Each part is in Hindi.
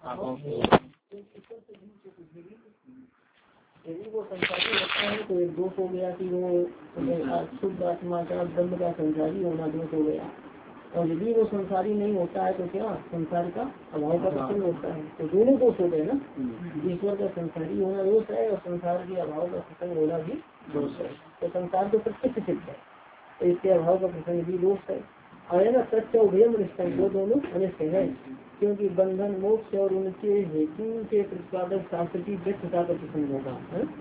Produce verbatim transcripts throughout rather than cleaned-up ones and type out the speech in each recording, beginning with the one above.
यदि वो संसारी रखता है तो एक दोष हो गया कि वो शुद्ध आत्मा का ब्रह्म का संसारी होना दोष हो गया। और यदि वो संसारी नहीं होता है तो क्या संसार का अभाव का प्रसंग होता है, तो दोनों दोष हो गए ना। ईश्वर का संसारी होना दोष है और संसार के अभाव का प्रसंग होना भी दोष है। तो संसार तो प्रत्यक्ष सिद्ध है, तो इसके अभाव का प्रसंग भी दोष है। और ना सत्य उभयम रिश्ता वो दोनों अनिष्ट है, क्योंकि बंधन मोक्ष और उनके हेतु के प्रतिपादक शास्त्र की व्यर्थता का प्रसंग होगा।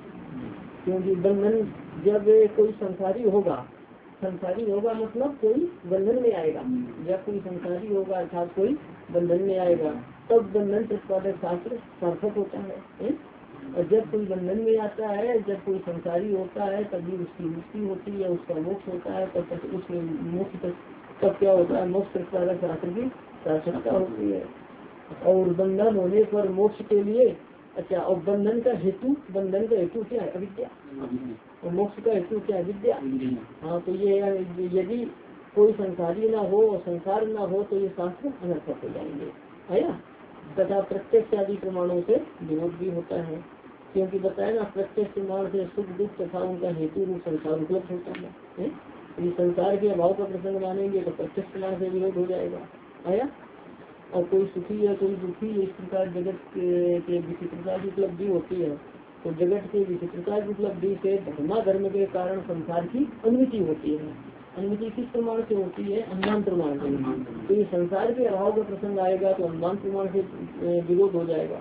क्योंकि बंधन जब कोई संसारी होगा, संसारी होगा मतलब कोई बंधन में आएगा, जब कोई संसारी होगा अर्थात कोई बंधन में आएगा तब बंधन प्रतिपादक शास्त्र सार्थक होता है। और जब कोई बंधन में आता है, जब कोई संसारी होता है तभी उसकी मुक्ति होती है, उसका मोक्ष होता है, तब उसमें मोक्ष तब क्या होता है, मोक्ष प्रतिपादक शास्त्र की सार्थकता होती है। और बंधन होने पर मोक्ष के लिए अच्छा, और बंधन का हेतु बंधन का हेतु क्या है, अविद्या, और मोक्ष का हेतु क्या है, विद्या। हाँ, तो ये यदि कोई संसारी ना हो और संसार ना हो तो ये शास्त्र अनर्थक हो जाएंगे, है ना। तथा प्रत्यक्ष आदि प्रमाणों से विरोध भी होता है, क्योंकि बताया ना प्रत्यक्ष प्रमाण से सुख दुख तथा उनका हेतु रूप संसार उपलब्ध होता है। यदि संसार के अभाव का प्रसंग मानेंगे तो प्रत्यक्ष प्रमाण से विरोध हो जाएगा, आया। और कोई सुखी है कोई दुखी है, इस प्रकार जगत के विचित्रता की उपलब्धि होती है। तो जगत के विचित्रता की उपलब्धि से धर्मा धर्म के कारण संसार की अनुमति होती है। अनुमति किस प्रमाण से होती है, अनुमान प्रमाण से। तो ये संसार के अभाव का प्रसंग आएगा तो अनुमान प्रमाण से विरोध हो जाएगा।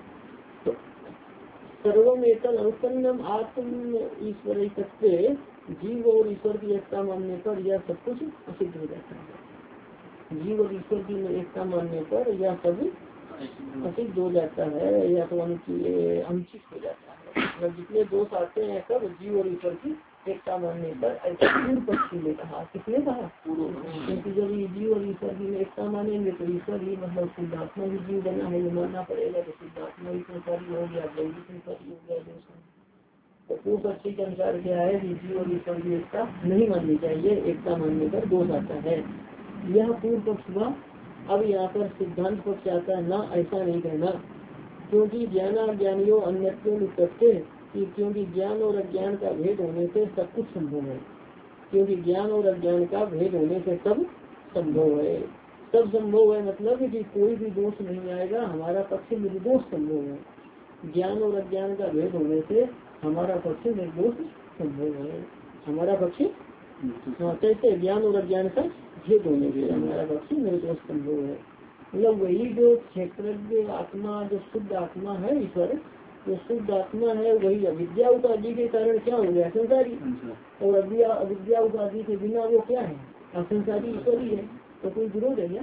तो सर्वम एकल अनुपन्नम आत्म ईश्वर जीव और ईश्वर की एकता मानने पर यह सब कुछ असिद्ध हो जाता है। जीव और ईश्वर की एकता मानने पर यह सब असिद्ध हो जाता है, या तो अनुचित हो जाता है। मतलब जितने दोष आते हैं सब जीव और ईश्वर की एकता मानने पर, ऐसा पूर्व पक्षी ने कहा। किसने कहा, क्योंकि जब ये जीव और ईश्वर की एकता मानेंगे तो ईश्वर ही मतलब शुद्धात्मा भी जीव बना है, ये मानना पड़ेगा। तो शुद्धात्मा भी संसारी हो गया, जैव भी संसारी हो गया। तो पूर्व पक्षी के अनुसार क्या है कि जीव और ईश्वर की एकता नहीं माननी चाहिए, एकता मानने पर दोष आता है। यह पूर्व पक्ष हुआ। अब यहाँ पर सिद्धांत पक्ष आता है, ना ऐसा नहीं कहना, क्योंकि ज्ञान अज्ञानियों अन्यत्व, क्योंकि ज्ञान और अज्ञान का भेद होने से सब कुछ संभव है। क्योंकि ज्ञान और अज्ञान का भेद होने से सब संभव है। सब संभव है मतलब कि कोई भी दोष नहीं आएगा, हमारा पक्ष निर्दोष संभव है। ज्ञान और अज्ञान का भेद होने से हमारा पक्ष निर्दोष संभव है। हमारा पक्ष कैसे, ज्ञान और अज्ञान का भेद होने से हमारा पक्ष निर्दोष संभव है। मतलब वही जो क्षेत्रज्ञ आत्मा, जो शुद्ध आत्मा है ईश्वर, जो शुद्ध आत्मा है वही अविद्या उपाधि के कारण क्या हो गया, संसारी। और अविद्या अविद्या उपाधि के बिना वो क्या है, असंसारी ईश्वर ही है। तो कोई विरोध है क्या,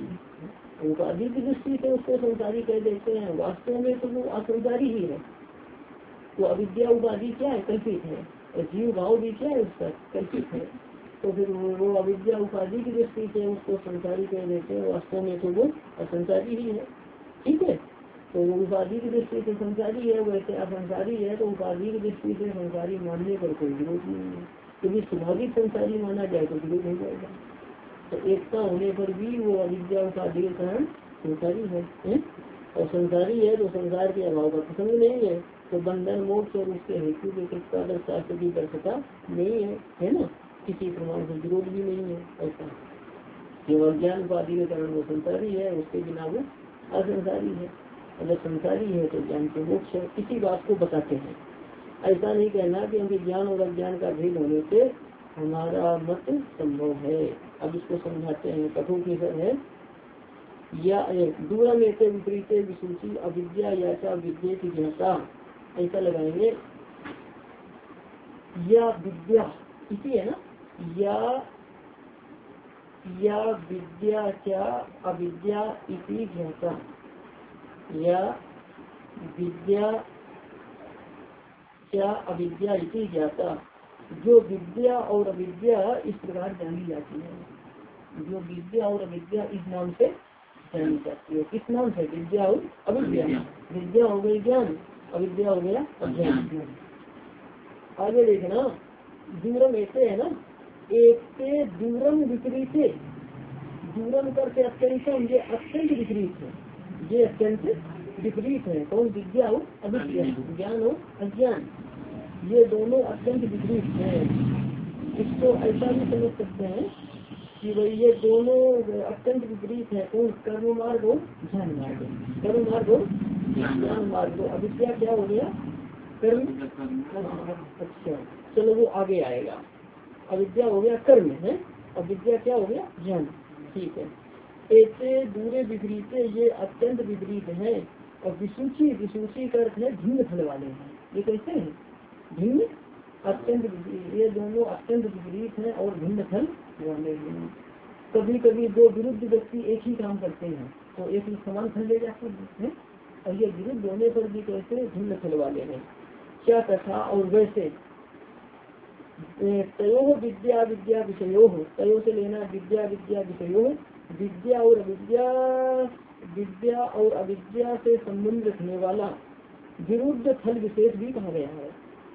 उपाधि की दृष्टि से उसको संसारी कह देते हैं, वास्तव में तो वो असंसारी ही है। तो अविद्या उपाधि क्या है, कल्पित है, और जीव भाव भी क्या है उसका कल्पित है। तो फिर वो अविद्या उपाधि की दृष्टि से उसको संसारी कह देते हैं, वास्तव में तो वो असंसारी ही है। ठीक है, तो वो उपाधि की दृष्टि से संसारी है, वैसे असंसारी है। तो उपाधि की दृष्टि से संसारी मानने पर कोई विरोध नहीं है। यदि स्वाभाविक संसारी माना जाए तो विरोध हो जाएगा। तो एकता होने पर भी वो अविद्या उपाधि के कारण संसारी है, है? और संसारी है तो संसार के अभाव का प्रसंग नहीं है। तो बंधन मोक्ष और उसके हेतु के प्रतिपादक शास्त्र की दर्शता नहीं है, है ना। किसी प्रमाण से विरोध भी नहीं है। ऐसा केवल ज्ञान उपाधि के कारण वो संसारी है, उसके बिना वो असंसारी है। अगर संसारी है तो ज्ञान के मोक्ष है। किसी बात को बताते हैं, ऐसा नहीं कहना क्योंकि ज्ञान और अज्ञान का भेद होने से हमारा मत संभव है। अब इसको समझाते हैं। कठोपनिषद है, या दूरम एक विपरीत विसूची अविद्या या चा विद्या की ज्ञाता, ऐसा लगाएंगे। या विद्या इसी है ना, या या विद्या क्या अविद्या इति ज्ञाता, या विद्या क्या अविद्या इति ज्ञाता। जो विद्या और अविद्या इस प्रकार जानी जाती है, जो विद्या और अविद्या इस नाम से जानी जाती है। किस नाम से, विद्या और अविद्या। विद्या हो गई ज्ञान, अविद्या हो गया अज्ञान। आगे देखना, दूरम ऐसे है ना, एक से दूरम विपरीत, दूरम करके अत्यंत, ये अत्यंत विपरीत है। ये अत्यंत विपरीत है। कौन? विद्या और अविद्या, ज्ञान और अज्ञान, ये दोनों अत्यंत विपरीत है। इसको ऐसा भी समझ सकते हैं कि भाई ये दोनों अत्यंत विपरीत है। कौन? कर्म मार्ग और ज्ञान मार्ग, कर्म मार्ग और ज्ञान मार्ग। अविद्या क्या हो गया? कर्म। अच्छा चलो वो आगे आएगा। अविद्या हो गया कर्म है, अविद्या क्या हो गया? ज्ञान। ठीक है। ऐसे दूरे विपरीत, ये अत्यंत विपरीत है। और विसूची, विसूची का अर्थ है भिन्न फल वाले हैं। ये कैसे हैं? भिन्न, अत्यंत विपरीत, ये दोनों अत्यंत विपरीत है और भिन्न फल वाले हैं। कभी कभी दो विरुद्ध व्यक्ति एक ही काम करते हैं तो एक ही समान फल ले जाते हैं, और ये विरुद्ध होने पर भी कैसे? भिन्न फल वाले हैं। क्या तथा और वैसे तयो विद्या विद्या विषयो, तयो से लेना विद्या विद्या विषयो, विद्या और अविद्या, विद्या और अविद्या से संबंध रखने वाला विरुद्ध फल विशेष भी कहा गया है।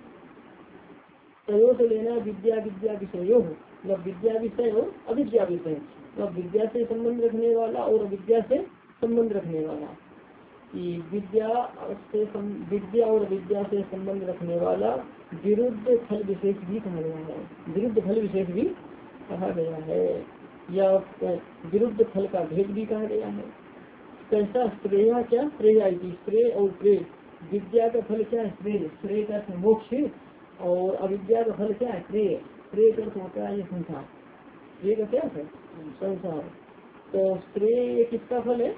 तयो से लेना विद्या विद्या विषयो, मतलब विद्या विषय और अविद्या विषय, मतलब विद्या से संबंध रखने वाला और अविद्या से संबंध रखने वाला। विद्या से विद्या और विद्या से संबंध रखने वाला विरुद्ध फल विशेष भी कहा गया है। विरुद्ध फल विशेष भी कहा गया है, या विरुद्ध फल का भेद भी कहा गया है। कैसा? श्रेया क्या? श्रेया श्रेय और प्रेय। विद्या का फल क्या है? श्रेय, श्रेय का मोक्ष, और अविद्या का फल क्या है? प्रेय, प्रेय का होता है ये संसार। श्रेय का क्या है? संसार। तो श्रेय किसका फल है?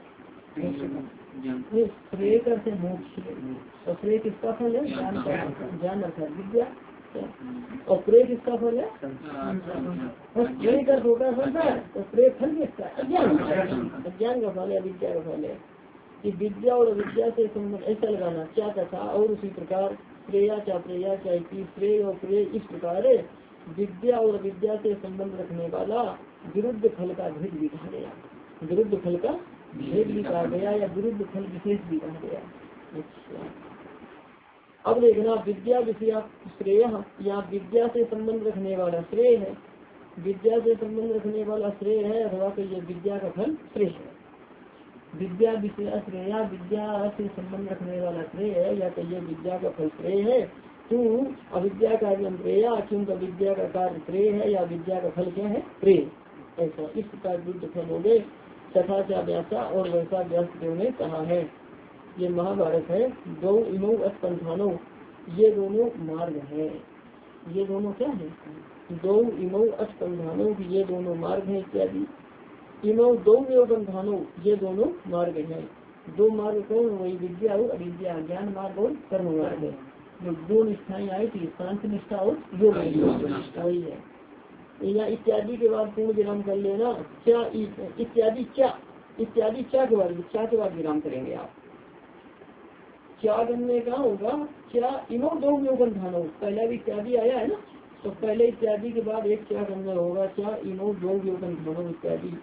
श्रेय करते मोक्ष, और श्रेय किसका फल है? ज्ञान का, ज्ञान अर्थात विद्या। और प्रेय किसका फल है? श्रेय कर होगा संसार, तो प्रेय फल किसका? अज्ञान, अज्ञान का फल है, विद्या का फल है। कि विद्या और अविद्या से संबंध ऐसा लगाना। क्या तथा और उसी प्रकार प्रेया क्या प्रेया क्या श्रेय और प्रेय इस प्रकार विद्या और अविद्या से संबंध रखने वाला विरुद्ध फल का भेद भी कहा गया। विरुद्ध फल का भेद भी कहा गया, या विरुद्ध फल विशेष भी कहा गया। अच्छा, अब देखना विद्या विषय श्रेय, या विद्या से संबंध रखने वाला श्रेय है, विद्या से संबंध रखने वाला श्रेय है, अथवा तो ये विद्या का फल श्रेय है। विद्या विषय श्रेया, विद्या से संबंध रखने वाला श्रेय है, या तो ये विद्या का फल श्रेय है। तू अविद्या का प्रेया, क्योंकि विद्या का कार्य श्रेय है, या विद्या का फल क्या है? प्रेय। ऐसा इस प्रकार विरुद्ध फल हो गए। तथा क्या व्यासा, और वैसा व्यास देव ने कहा है। ये महाभारत है। दो इनो अस्पंथानो, ये दोनों मार्ग है। ये दोनों क्या है? दो इनो अस्पंथानो, ये दोनों मार्ग है इत्यादि। इनो दो बंधानो, ये दोनों मार्ग है। दो मार्ग कौन? वही विद्या और अविद्या, ज्ञान मार्ग और कर्म मार्ग है। जो दो निष्ठाएं आई थी, शांति निष्ठा और योग निष्ठा, वही है। या इत्यादि के बाद पूर्ण विराम कर लेना। क्या इत्यादि, क्या इत्यादि, क्या के बाद, क्या के बाद विराम करेंगे आप? क्या करने का होगा? क्या इनो दो बंधानो, पहला भी इत्यादि आया है ना, तो पहले इत्यादि के बाद एक क्या करना होगा? क्या इनो दो बंधानो इत्यादि।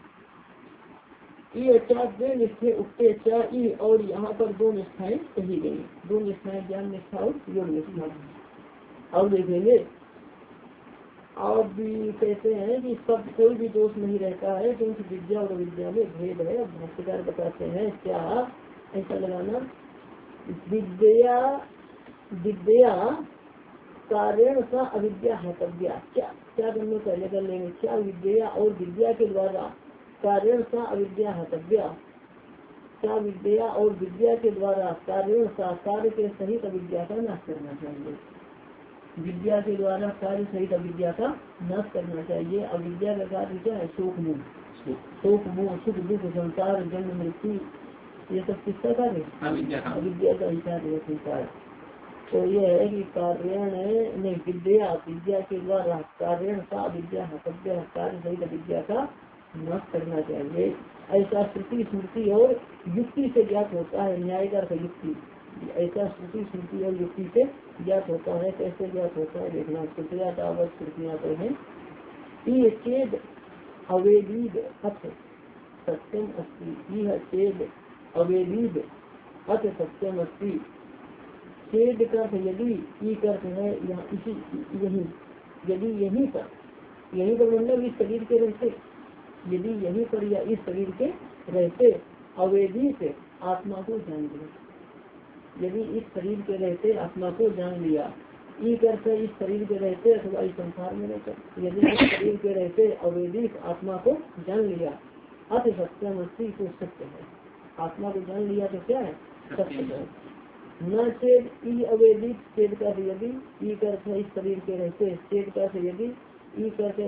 दो निष्ठे उठते क्या ई, और यहाँ पर दो निष्ठाएं कही गई। दो निष्ठाएं, ज्ञान निष्ठा और योग निष्ठा। अब देखेंगे, आप भी कहते हैं कि सब कोई भी दोष नहीं रहता है, क्योंकि विद्या और विद्या में भेद है। भाष्यकार बताते हैं क्या, ऐसा लगाना विद्या विद्या कारण सा अविद्या हतव्या। क्या क्या करने पहले कर लेंगे। क्या विद्या और विद्या के द्वारा कारण सा अविद्या हतव्या, क्या विद्या और विद्या के द्वारा कारण सा कार्य के सहित अविद्या का नाश करना चाहिए। विद्या के द्वारा कार्य सहित अविद्या का नाश करना चाहिए। अविद्या का कार्य क्या है? शोक मोह, शोक मोह, सुख दुख, संसार, जन्म मृत्यु, ये सब किसका कार्य? अविद्या का ही कार्य संसार। तो ये है कि कार्य नहीं, विद्या विद्या के द्वारा कार्य सा अविद्या हतव्या, कार्य सहित अविद्या का नाश करना चाहिए। ऐसा श्रुति स्मृति और युक्ति से ज्ञात होता है। न्याय का युक्ति, ऐसा श्रुति स्मृति और युक्ति से ज्ञात होता है। कैसे ज्ञात होता है देखना। श्रुतियाँ तावत श्रुतियाँ तो है चेद अवेदीद अथ सत्यम अस्ति, यह चेद अवेदीद अथ सत्यम अस्ति। चेद का यदि, ई करते है यहाँ इसी यही, यदि यहीं पर, यहीं पर मतलब इस शरीर के रहते, यदि यहीं पर या इस शरीर के रहते, अवेदी से आत्मा को जान लिया, यदि इस शरीर के रहते आत्मा को जान लिया, ई करते इस शरीर के रहते अथवा इस संसार में रहते, यदि इस शरीर के रहते अवैधिक आत्मा को जान लिया, अथ सत्यम अस्ति तो सत्य है, आत्मा को जान लिया तो क्या है, सत्य है। न चेत ई अवैधिक, चेत का यदि, ई करते इस शरीर के रहते, चेत का यदि, ई करते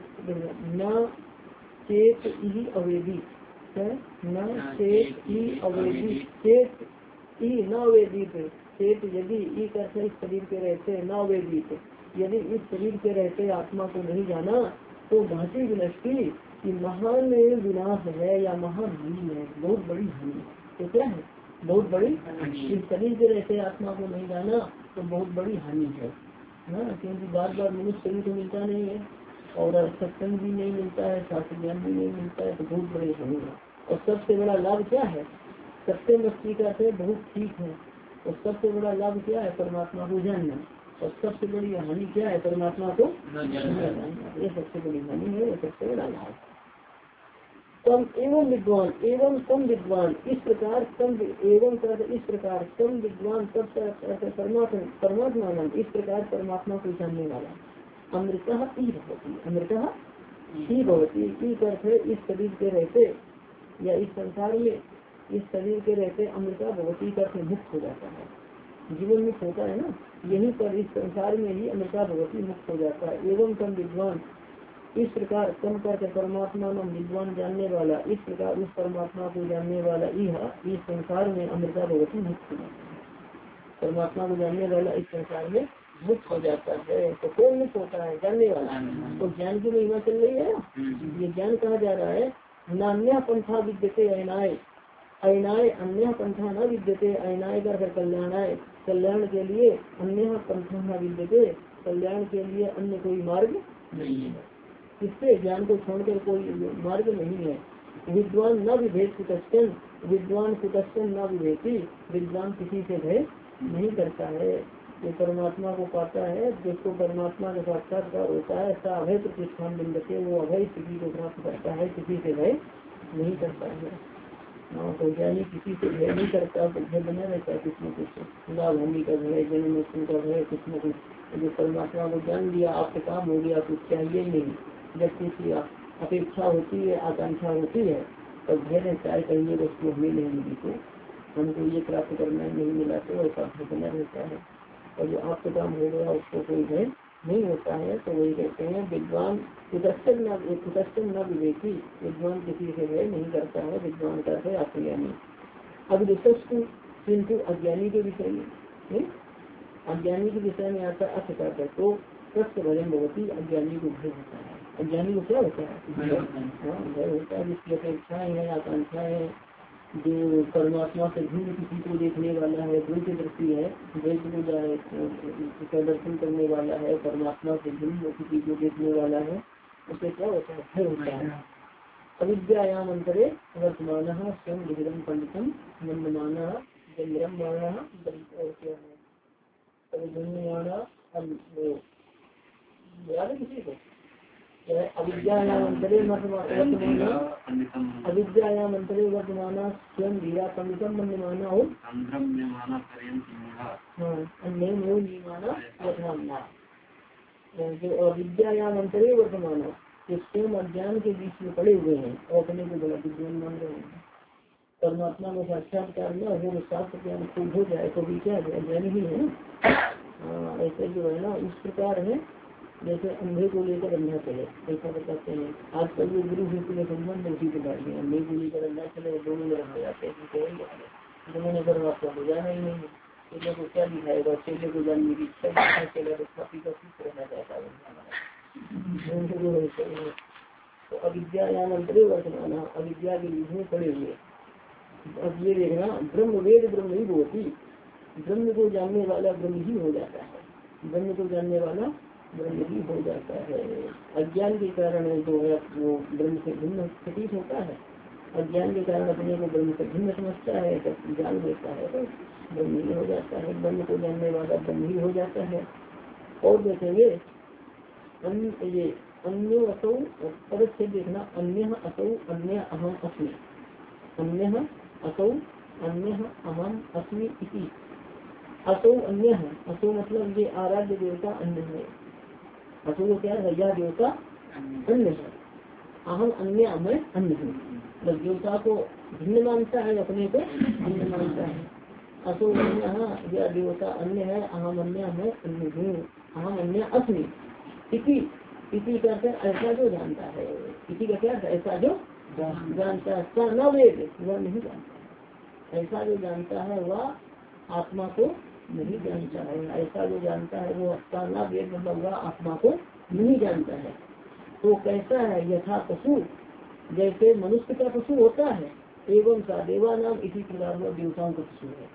न चेत ई अवैधिक है, न चेत ई अवैधिक, चेत ई न अवैधिक, चेत यदि ई करते इस शरीर के रहते न अवैधिक, यदि इस शरीर के रहते आत्मा को नहीं जाना तो भांति विनष्टि कि महान विनाश है या महान हानि है, बहुत बड़ी हानि। तो क्या है, बहुत बड़ी, इस शरीर के रहते आत्मा को नहीं जाना तो बहुत बड़ी हानि है ना, क्योंकि बार बार मनुष्य शरीर को मिलता नहीं है और सत्संग भी नहीं मिलता है, शास्त्र ज्ञान भी नहीं मिलता है, तो बहुत बड़ी हानि है। और सबसे बड़ा लाभ क्या है, सत्य मस्ती का से बहुत ठीक है, और सबसे बड़ा लाभ क्या है, परमात्मा को जानना, और सबसे बड़ी हानि क्या है, परमात्मा को न जानना, ये सबसे बड़ी हानि है, ये सबसे बड़ा लाभ। कम एवं विद्वान एवं कम विद्वान, इस प्रकार कम एवं कर इस प्रकार कम विद्वान तब परमात्मा परमात्मा इस प्रकार परमात्मा को जानने वाला, अमृता ही भवती, अमृता ही भवती, ई करते इस शरीर के रहते या इस संसार में इस शरीर के रहते अमृता भगवती करके मुक्त हो जाता है, जीवन मुक्त होता है ना, यहीं पर इस संसार में ही अमृता भगवती मुक्त हो जाता है। एवं कम विद्वान, इस प्रकार कम करके परमात्मा नाम विद्वान जानने वाला, इस प्रकार उस परमात्मा को जानने वाला यह इस संसार में अमृता भगवती मुक्त हो जाता है, परमात्मा को जानने वाला इस संसार में मुक्त हो जाता है। तो कौन मुक्त होता है, जानने वाला। तो ज्ञान की महिमा चल रही है, ये ज्ञान कहा जा रहा है, नान्या पंथा विद्यते अयनाय, अयनाय अन्य पंथा न विद्यते, अयनाय कर कल्याणाय, कल्याण के लिए अन्य पंथा न विद्यते, कल्याण के लिए अन्य कोई मार्ग नहीं है, इससे ज्ञान को छोड़कर कोई मार्ग नहीं है। विद्वान न विभेद कुतस्थन, विद्वान कुतस्थन न विभेदी, विद्वान किसी से भय नहीं करता है, जो परमात्मा को पाता है, जिसको परमात्मा का साक्षात्कार होता है, ऐसा अभय प्रतिष्ठान बिंदते, वो अभय स्थिति को प्राप्त करता है, किसी से भय नहीं करता है। तो ज्ञानी किसी से भय नहीं करता, तो भय बना रहता है कुछ न कुछ, लाभ हानि का भय, जन्म मृत्यु का भय, कुछ न कुछ। जो परमात्मा को जान लिया, आपके काम हो गया, कुछ चाहिए नहीं, जब किसी अपेक्षा होती है, आकांक्षा होती है, तब भय रहता है कहीं ये वस्तु हमें नहीं मिली, तो हमको ये प्राप्त करना नहीं मिला, तो ऐसा भय बना रहता है। और जो आपके काम हो गया उसको कोई भय नहीं होता है, तो वही कहते हैं विद्वान कुतस्थन न कुतस्थन न विवेकी, विद्वान किसी से भय नहीं करता है, विद्वान का है आत्मज्ञानी। अब विशेष किंतु अज्ञानी के विषय में, अज्ञानी के विषय में आता अर्थ करता है, तो सत्य भजन भगवती, अज्ञानी को भय होता है, अज्ञानी को क्या होता है, हाँ भय होता है, जिसकी अपेक्षाएं है, आकांक्षाएं है, जो परमात्मा से भिन्न किसी को देखने वाला है, द्वैत दृष्टि है, द्वैत को प्रदर्शन करने वाला है, परमात्मा से भिन्न किसी को देखने वाला है, उसे क्या होता है, भय होता है। अविद्यायाम अंतरे वर्तमान स्वयं विहिरम पंडितम मंदमाना जन्म माना और क्या है, किसी को अविद्यायाम अंतरे वर्तमान, अविद्यायाम अंतरे वर्तमान स्वयं धीरा पंडितम मंदमाना और जो अविद्यायाम अंतरे वर्तमान, जो स्वयं अज्ञान के बीच में पड़े हुए हैं और अपने को बड़ा विद्वान मान रहे हैं, परमात्मा में साक्षात्कार न हो, शास्त्र ज्ञान खूब हो जाए तो भी क्या अज्ञानी ही है ना। ऐसे जो है ना, इस प्रकार है जैसे अंधे को लेकर अंधा चले, ऐसा बताते हैं। आजकल जो गुरु शिष्य के संबंध उसी प्रकार के, अंधे को लेकर अंधा चले, दोनों में रह जाते हैं, दोनों ने परमात्मा को जाना ही नहीं है, चेले को क्या दिखाएगा, चेले को जानने की इच्छा, चेला तो काफी का खुश रहना चाहता है। तो अविद्या या अंतरे वर्तमान, अविद्या के बीच में पड़े हुए। अब ये देखना, ब्रह्म वेद ब्रह्म ही होती, ब्रह्म को जानने वाला ब्रह्म ही हो जाता है, ब्रह्म को जानने वाला ब्रह्म ही हो जाता है। अज्ञान के कारण जो है वो ब्रह्म से भिन्न प्रतीत होता है, अज्ञान के कारण अपने को ब्रह्म से भिन्न समझता है, जब जान लेता है तो ब्रह्म ही हो जाता है, ब्रह्म को जानने वाला ब्रह्म ही हो जाता है। और देखेंगे अन्य ये अन्य असौ पद से देखना, अन्य असौ अन्य अहम अस्मि, अन्य असौ अन्य अहम अस्मि इति। असो अन्य है, असो मतलब ये आराध्य देवता अन्य है। असो को क्या है, यह देवता अन्य है। अहम अन्य मैं अन्य हूँ, मतलब देवता को भिन्न मानता है, अपने को भिन्न मानता है। असो अन्य यह देवता अन्य है, अहम अन्य मैं अन्य हूँ, अहम अन्य अस्मि इति। इति कहते ऐसा जो जानता है। इति का क्या है, ऐसा जो जानता है। न वेद वह नहीं जानता, ऐसा जो जानता है वह आत्मा को नहीं जानता है। ऐसा जो जानता है वो ना वेद मतलब वह आत्मा को नहीं जानता है। तो कैसा है, यथा पशु जैसे मनुष्य का पशु होता है, एवं सा देवा नाम इसी प्रकार वह देवताओं का पशु है।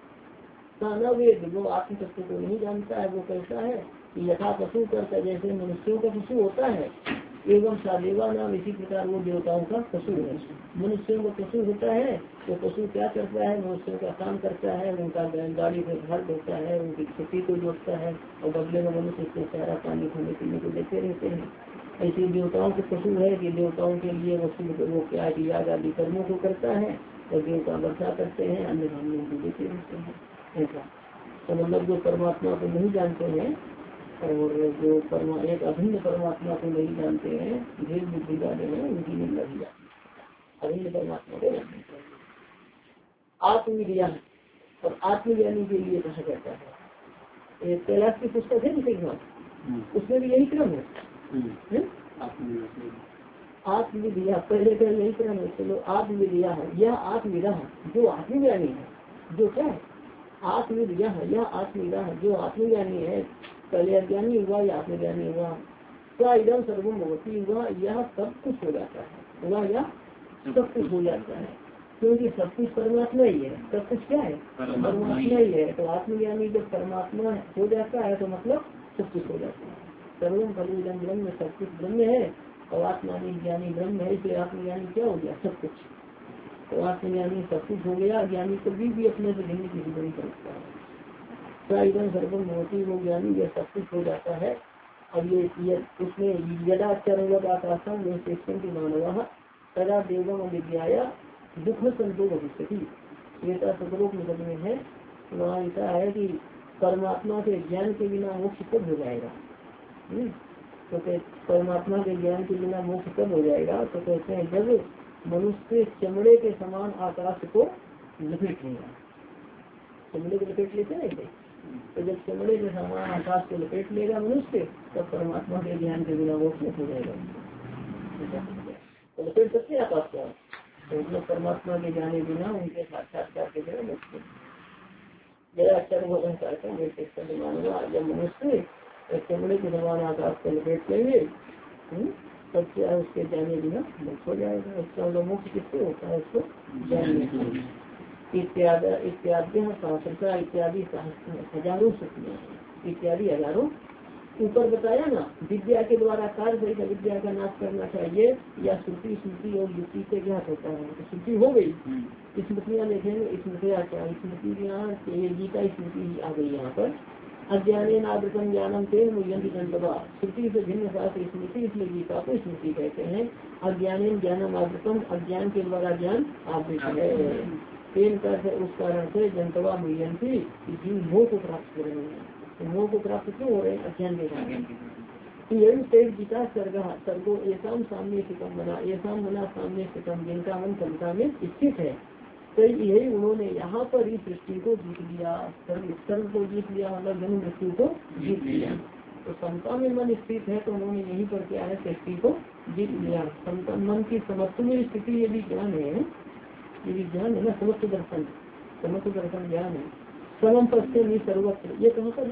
न वेद वो आत्म तत्व को नहीं जानता है। वो कैसा है, यथा पशु करता जैसे मनुष्यों का पशु होता है, एवं सा देवा नाम इसी प्रकार वो देवताओं का पशु है। मनुष्यों का पशु होता है तो पशु क्या करता है, मनुष्यों का काम करता है, उनका गाड़ी में घर ढोता है, उनकी खेती को जोतता है और बदले में मनुष्य उसको सारा पानी खाने पीने को देते रहते हैं। ऐसे देवताओं के पशु है कि देवताओं के लिए वस्तु वो क्या याद आदि कर्मों को करता है और देवता वर्षा करते हैं, अन्य धान्यों को देते रहते हैं। ऐसा तो मतलब जो परमात्मा को नहीं जानते हैं और जो परमा एक अभिन्न परमात्मा को नहीं जानते हैं, भेद बुद्धि वाले हैं, उनकी नहीं लगी जाती। अभिन्न परमात्मा को जानते हैं आत्मज्ञान, और आत्मज्ञानी के लिए कहा जाता है। एक कैलाश की पुस्तक है ना, उसमें भी यही क्रम है। आत्मविद्या पहले का यही क्रम है। चलो आत्मविद्या है, यह आत्मविदा है जो आत्मज्ञानी है। जो क्या है, आत्मविद्या है, यह आत्मविदा है जो आत्मज्ञानी है। पहले अज्ञानी हुआ या आत्मज्ञानी हुआ, क्या इधम सर्वम होती हुआ, यह सब कुछ हो जाता है। हुआ या सब कुछ हो जाता है, क्योंकि सब कुछ परमात्मा ही है। सब कुछ क्या है, परमात्मा ही है। तो आत्मज्ञानी जब परमात्मा हो जाता है तो मतलब सब कुछ हो जाता है। सर्वम खलु ब्रह्म में सब कुछ ब्रह्म है और आत्मानी ज्ञानी ब्रह्म है, इसलिए आत्मज्ञानी क्या हो गया, सब कुछ। तो आत्मज्ञानी सब कुछ हो गया। ज्ञानी कभी भी अपने से भिन्न किसी को नहीं समझता है। सर्वम होती वो ज्ञानी ये सब कुछ हो जाता है। अब ये, ये उसमें यदा चरवद आकाशम की मानव सदा देवम विद्याया दुख संतोष भविष्य। ये सतलोक निकट में है, वहाँ ऐसा है कि परमात्मा के ज्ञान के बिना मोक्ष कब हो जाएगा। तो परमात्मा के ज्ञान के बिना मोक्ष कब हो जाएगा, तो कहते हैं जब मनुष्य चमड़े के समान आकाश को लपेट लेगा। चमड़े को लपेट लेते हैं, तो जब चमड़े के समान आकाश को लपेट लेगा मनुष्य, तब परमात्मा के ज्ञान के बिना मोक्ष हो जाएगा। तो लपेट सकते आकाश का, तो मतलब परमात्मा के जाने बिना उनके साक्षात्कार के बिना मोक्ष। जब मनुष्य चमड़े के समान आकाश को लपेट लेंगे तब क्या उसके जाने बिना मोक्ष हो जाएगा। उसका मोक्ष किससे होता है, उसको जानने इत्यादि इत्यादि सहस्रता इत्यादि हजारों इत्यादि हजारों ऊपर बताया ना। विद्या के द्वारा कार्य सहित विद्या का नाश करना चाहिए, या श्रुति स्मृति और युक्ति से ज्ञात होता है। तो श्रुति हो गई, स्मृतियाँ देखेंगे, स्मृतियाँ क्या, स्मृतियाँ ये गीता स्मृति आ गई यहाँ पर। अज्ञान आदृतम ज्ञानम तेन मुयंती जनपदा, श्रुति से भिन्न शास्त्र स्मृति, इसलिए गीता को स्मृति कहते हैं। अज्ञान ज्ञानम आदृतम, अज्ञान के द्वारा ज्ञान आवृत है। तेन कर उस कारण से जनतवा मुयंती जीव मोह को प्राप्त कर रहे हैं। तो मोह को प्राप्त क्यों हो रहे हैं, अज्ञान के कारण। यही से गीता सर्ग सर्गो ऐसा सामने सिकम बना, ऐसा मना सामने सिकम, जिनका मन समता में स्थित है। तो यही उन्होंने यहाँ पर इस सृष्टि को जीत लिया, सर्ग को जीत लिया, मतलब जन्म मृत्यु को जीत लिया। तो समता में मन स्थित है, तो उन्होंने यहीं पर क्या है, सृष्टि को जीत लिया। समता मन की समत्व में स्थिति यदि ज्ञान है, यदि ज्ञान है ना, समत्व दर्शन, समत्व दर्शन ज्ञान है। समम पश्चिम नहीं सर्वत्र, ये कहाँ पर है,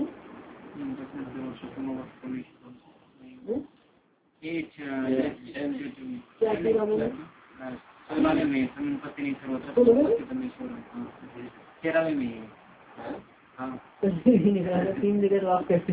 क्या पूरा बोले तीन जगह तो आप कैसे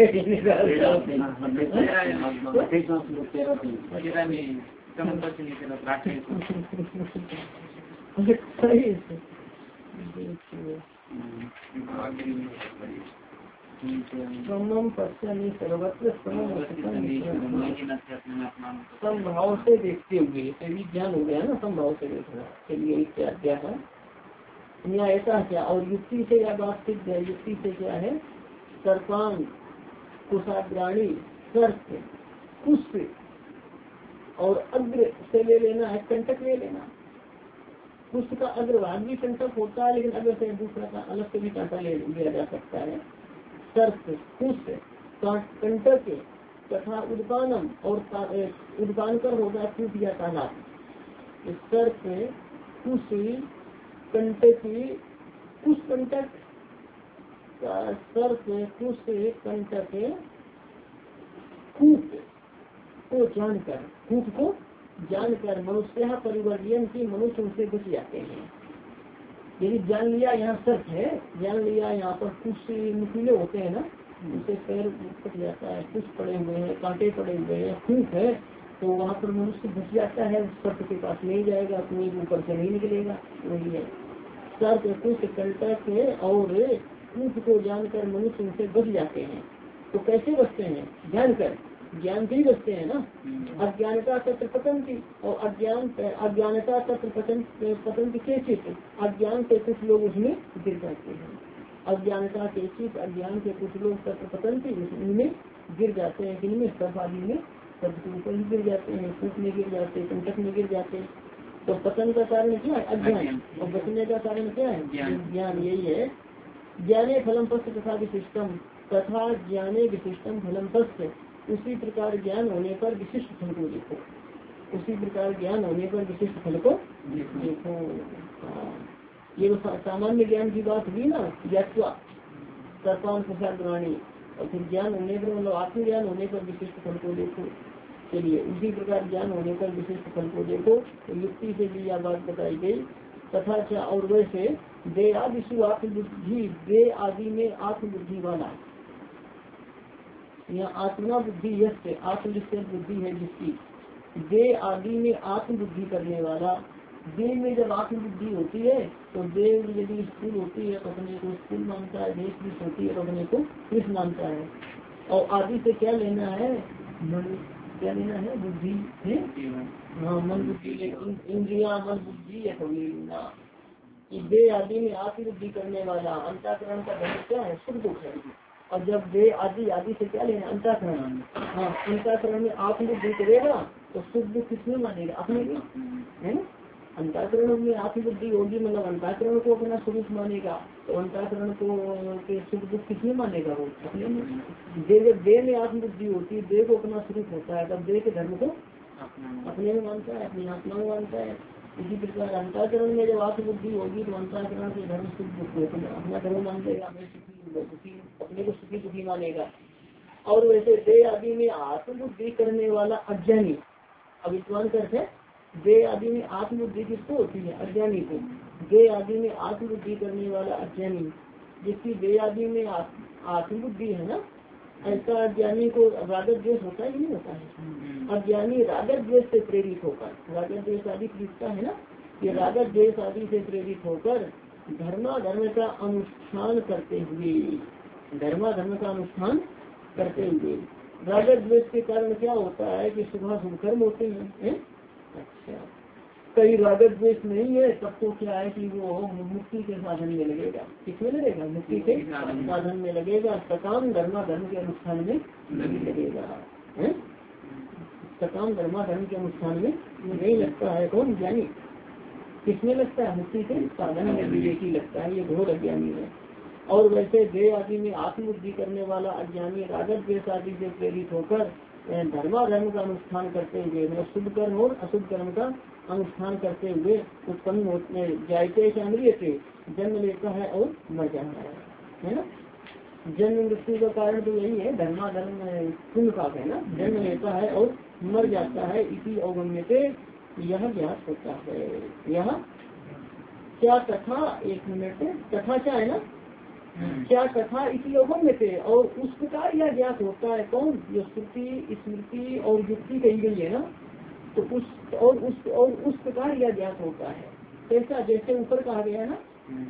समम पश्चिमी सर्वत्र समभाव से देखते हुए, तभी ज्ञान हो गया ना, समभाव से देखना। चलिए इत्यादि है या ऐसा क्या, और युक्ति से यह बात सिद्ध है, युक्ति से क्या है, सर्पान कुशाग्राणी सर्प पुष्प और अग्र से ले लेना है, कंटक ले लेना। पुष्प का अग्रभाग भी कंटक होता है, लेकिन अग्र से दूसरा का अलग से भी कांटा ले लिया जा सकता है। सर्प पुष्प कंटक तथा उद्गानम, और उद्गान कर होगा कूट या तालाब। सर्प पुष्प कंटक पुष्प कंटक सर्प पुष्प कंटक कूट को जानकर, कूट को जानकर मनुष्य परिवर्तन की मनुष्य उनसे बच जाते हैं। यदि जान लिया यहाँ सर्प है, जान लिया यहाँ पर कुछ नुकीले होते हैं ना, उनसे पैर कट जाता है, कुछ पड़े हुए हैं, कांटे पड़े हुए हैं, खूंट है, तो वहाँ पर मनुष्य बच जाता है, सर्प के पास नहीं जाएगा, अपने ऊपर से नहीं निकलेगा। वही है सर्प कुछ कंटक और कूट को जानकर मनुष्य उनसे बच जाते हैं। तो कैसे बचते हैं, जानकर, ज्ञान से ही बचते हैं ना। अज्ञानता तत्र पतंती, और अज्ञान अज्ञानता तत्र पतंती के चित्त, अज्ञान से कुछ लोग उसमें गिर जाते हैं। अज्ञानता के चित्त, अज्ञान के कुछ लोग तत्र पतंती उनमें गिर जाते हैं। जिनमें सर्प आदि में, सर्प के ऊपर ही गिर जाते हैं, कूट में गिर जाते हैं, कंटक में गिर जाते हैं। तो पतन का कारण क्या है, अज्ञान, और बचने का कारण क्या है, ज्ञान। यही है ज्ञाने फलम पस्त तथा विशिष्टम, तथा ज्ञाने विशिष्टम फलम पस्त। उसी प्रकार ज्ञान होने पर विशिष्ट फल को देखो, उसी प्रकार ज्ञान होने पर विशिष्ट फल को देखो। ये तो सामान्य ज्ञान की बात हुई ना, ज्ञात्वा सर्पान कुशाग्राणी, और फिर ज्ञान होने पर मतलब आत्मज्ञान होने पर विशिष्ट फल को देखो। चलिए उसी प्रकार ज्ञान होने पर विशिष्ट फल को देखो। तो युक्ति से भी यह बात बताई गई। तथा क्या, और वैसे दे आदि आत्मबुद्धि, दे आदि में आत्मबुद्धि वाला, यहाँ आत्मा बुद्धि यस्य, आत्मनिश्चय बुद्धि है जिसकी, दे आदि में आत्मबुद्धि करने वाला। देह में जब आत्मबुद्धि होती है तो देव यदि स्कूल होती है तो अपने को स्कूल मानता है, देश भी होती है तो अपने को कृष मानता है। और आदि से क्या लेना है, मन, क्या लेना है, बुद्धि है, हाँ मन बुद्धि, इंद्रिया मन बुद्धि या लेना। दे आदि में आत्मबुद्धि करने वाला अंतःकरण का धर्म क्या है, सुख दुख है। और जब दे आदि आदि से क्या लेना, अंतःकरण, हाँ अंतःकरण में आत्मबुद्धि करेगा तो सुख दुख किसमें मानेगा, अपने है ना। अंतःकरण में आत्मबुद्धि होगी मतलब अंतःकरण को अपना स्वरूप मानेगा, तो अंतःकरण को के सुख दुख किसमें मानेगा, वो अपने में। देह जब देह में आत्मबुद्धि होती है, देह को अपना स्वरूप होता है, तब देह के धर्म को अपने में मानता है, अपनी आत्मा में मानता है। इसी प्रकार अंतःकरण में जब आत्मबुद्धि होगी तो अंतःकरण के धर्म सुख दुख को अपना धर्म मान लेगा, अपने को सुखी दुखी मानेगा। और वैसे देह आदि में आत्मबुद्धि करने वाला अज्ञानी, अविद्वान करते देह आदि में आत्मबुद्धि किसको होती है, अज्ञानी को। देह आदि में आत्मबुद्धि करने वाला अज्ञानी, जिसकी देह आदि में आत्मबुद्धि है ना, ऐसा अज्ञानी को रागत द्वेष होता है, नहीं होता है। अज्ञानी रागत द्वेष से प्रेरित होकर, रागत द्वेष आदि लिखता है ना, ये रागत द्वेष आदि से प्रेरित होकर धर्मा धर्म का अनुष्ठान करते हुए, धर्मा धर्म का अनुष्ठान करते हुए, रागत द्वेष के कारण क्या होता है कि सुबह शुभ कर्म होते हैं, है? अच्छा, कहीं रागत द्वेष नहीं है तब तो क्या है कि वो मुक्ति के साधन में लगेगा, किसमें लगेगा, मुक्ति के साधन में लगेगा। सकाम धर्मा धर्म के अनुष्ठान में नहीं लगेगा, है? सकाम धर्मा धर्म के अनुष्ठान में नहीं लगता है। कौन, ज्ञानी। किसमें लगता है, मुक्ति के साधन में विवेकी लगता है, ये घोर अज्ञानी है। और वैसे देह आदि में आत्मबुद्धि करने वाला अज्ञानी रागत द्वेष आदि से प्रेरित होकर धर्मा धर्म का अनुष्ठान करते हुए, मतलब शुभ कर्म और अशुभ कर्म का अनुष्ठान करते हुए उत्पन्न होते जायते से जन्म लेता है और मर जाता है, है ना। जन्म मृत्यु का कारण तो यही है, धर्मा धर्म पुण्य का है ना, जन्म लेता है और मर जाता है। इसी अवगम्य से यह ज्ञात होता है। यह क्या कथा, एक मिनट, कथा क्या है ना, क्या कथा इसी अवगम्य थे, और उस प्रकार यह ज्ञात होता है। कौन, जो श्रुति स्मृति और युक्ति कही गई है ना, तो उस और उस और उस प्रकार यह ज्ञात होता है। कैसा, जैसे ऊपर कहा गया ना,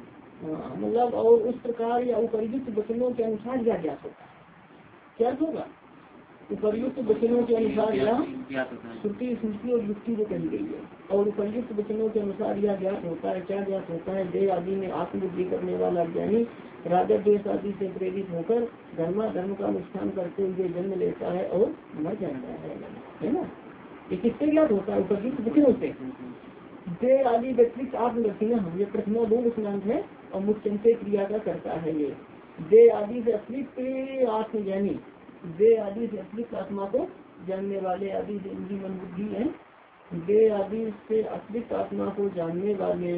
मतलब और उस प्रकार या उपरयुक्त वचनों के अनुसार यह ज्ञात होता है। क्या होगा, उपर्युक्त वचनों के अनुसार यह श्रुति स्मृति और युक्ति को कही गई है। और उपर्युक्त वचनों के अनुसार यह ज्ञात होता है। क्या ज्ञात होता है? देह आदि में आत्मबुद्धि करने वाला ज्ञानी राग द्वेष आदि से प्रेरित होकर धर्मा धर्म का अनुष्ठान करते हुए जन्म लेता है और मर जाता है, है ना। ये किससे ज्ञात होता है? उपर्युक्त वचनों से। देह आदि व्यतिरिक्त आत्मरतिना, ये प्रथमा दो स्नान है और मुख्यंते क्रिया का करता है। ये देह आदि से अतिरिक्त आत्मज्ञानी, देह आदि से अतिरिक्त आत्मा को जानने वाले, आदि से इंद्रिय मन बुद्धि है, देह आदि से अतिरिक्त आत्मा को जानने वाले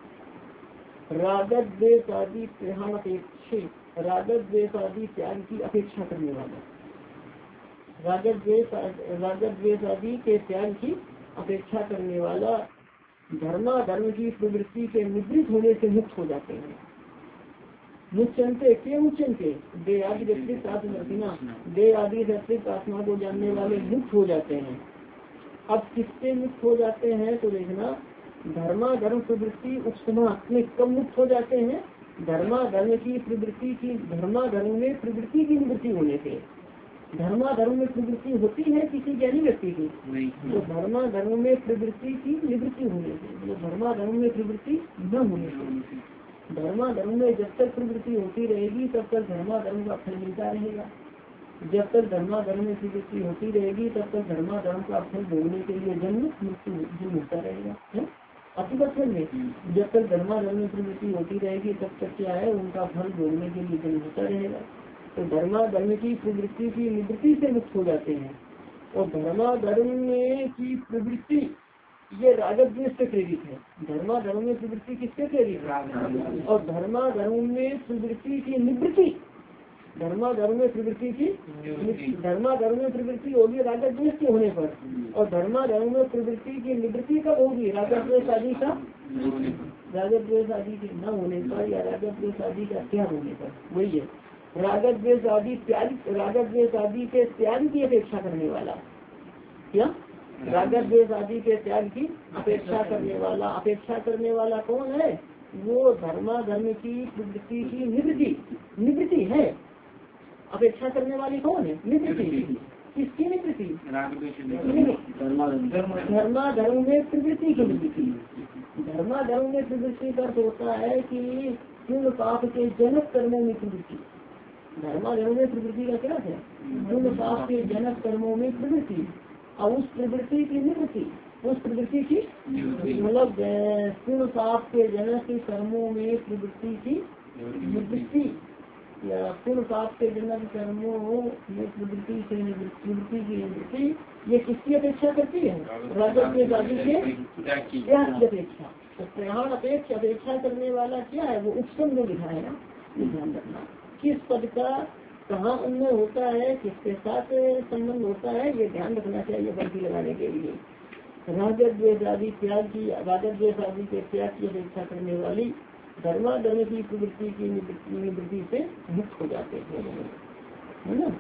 रागत द्वेष आदि त्याग अपेक्षित, रागत द्वेष आदि त्याग की अपेक्षा करने वाला, रागत द्वेष रागत द्वेष आदि के त्याग की अपेक्षा करने वाला धर्मा धर्म की प्रवृत्ति के निवृत्त होने से मुक्त हो जाते हैं। मुच्यंते के मुच्यंते दे आदि व्यतिरिक्त आत्मरतिना, दे आदि व्यतिरिक्त आत्मा को जानने वाले मुक्त हो जाते हैं। अब किससे मुक्त हो जाते हैं? तो देखना, धर्मा धर्म प्रवृत्ति उपसमा में कब मुक्त हो जाते हैं? धर्मा धर्म की प्रवृत्ति की, धर्मा धर्म में प्रवृत्ति की निवृत्ति होने से। धर्मा धर्म में प्रवृत्ति होती है किसी ज्ञानी व्यक्ति की, तो धर्मा धर्म में प्रवृत्ति की निवृत्ति होने से, तो धर्मा धर्म में प्रवृत्ति न होने से। धर्मा धर्म में जब तक प्रवृत्ति होती रहेगी तब तक धर्मा धर्म का फल मिलता रहेगा। जब तक धर्मा धर्म में प्रवृत्ति होती रहेगी तब तक धर्मा धर्म का फल भोगने के लिए जन्म मृत्यु मिलता रहेगा। अतिवचन में जब तक धर्मा धर्म में प्रवृत्ति होती रहेगी तब तक क्या है, उनका फल भोगने के लिए जन्म होता रहेगा। तो धर्मा धर्म की प्रवृत्ति की निवृत्ति से मुक्त हो जाते हैं। और धर्मा धर्म में की प्रवृत्ति ये राग द्वेष से प्रेरित है। धर्मा धर्म में प्रवृत्ति किससे प्रेरित है? और धर्मा धर्म में प्रवृत्ति की निवृत्ति, धर्मा धर्म में प्रवृत्ति की धर्मा धर्म में प्रवृत्ति होगी राग द्वेष के होने पर, और धर्मा धर्म में प्रवृत्ति की निवृत्ति कब होगी? राग द्वेष आदि का राग द्वेष आदि के न होने पर या राग द्वेष आदि का त्याग होने पर। वही है राग द्वेष आदि त्याग, राग द्वेष आदि के त्याग की अपेक्षा करने वाला। क्या? राग द्वेष आदि के त्याग की अपेक्षा करने वाला। अपेक्षा करने वाला कौन है? वो धर्मा धर्म की प्रवृत्ति की निवृत्ति निवृत्ति है। अपेक्षा करने वाली कौन है? निवृत्ति। किसकी निवृत्ति? धर्मा धर्म में प्रवृत्ति की निवृत्ति। धर्मा धर्म में प्रवृत्ति का होता है कि पूर्ण पाप के जनक कर्मों में प्रवृत्ति। धर्मा धर्म में प्रवृत्ति का क्या है? पूर्ण पाप के जनक कर्मों में प्रवृत्ति, और उस प्रवृत्ति की निवृत्ति, उस प्रवृत्ति की मतलब पूर्ण पाप के जनक कर्मों में प्रवृत्ति की निवृत्ति, या पूर्ण पाप के जनक कर्मों में प्रवृत्ति से निवृत्ति की निवृत्ति, ये किसकी अपेक्षा करती है? राजद के दादी के त्याग की अपेक्षा। तो प्रहार अपेक्षा अपेक्षा करने वाला क्या है? वो उपसम में लिखा है ना, ये ध्यान रखना। किस पद का कहाँ उनमें होता है, किसके साथ संबंध होता है, ये ध्यान रखना चाहिए बल्कि लगाने के लिए। राजद द्वेष आदि त्याग की, राजद द्वेष आदि के त्याग की अपेक्षा करने वाली धर्मा धर्म की प्रवृत्ति की निवृत्ति से मुक्त हो जाते हैं, है ना।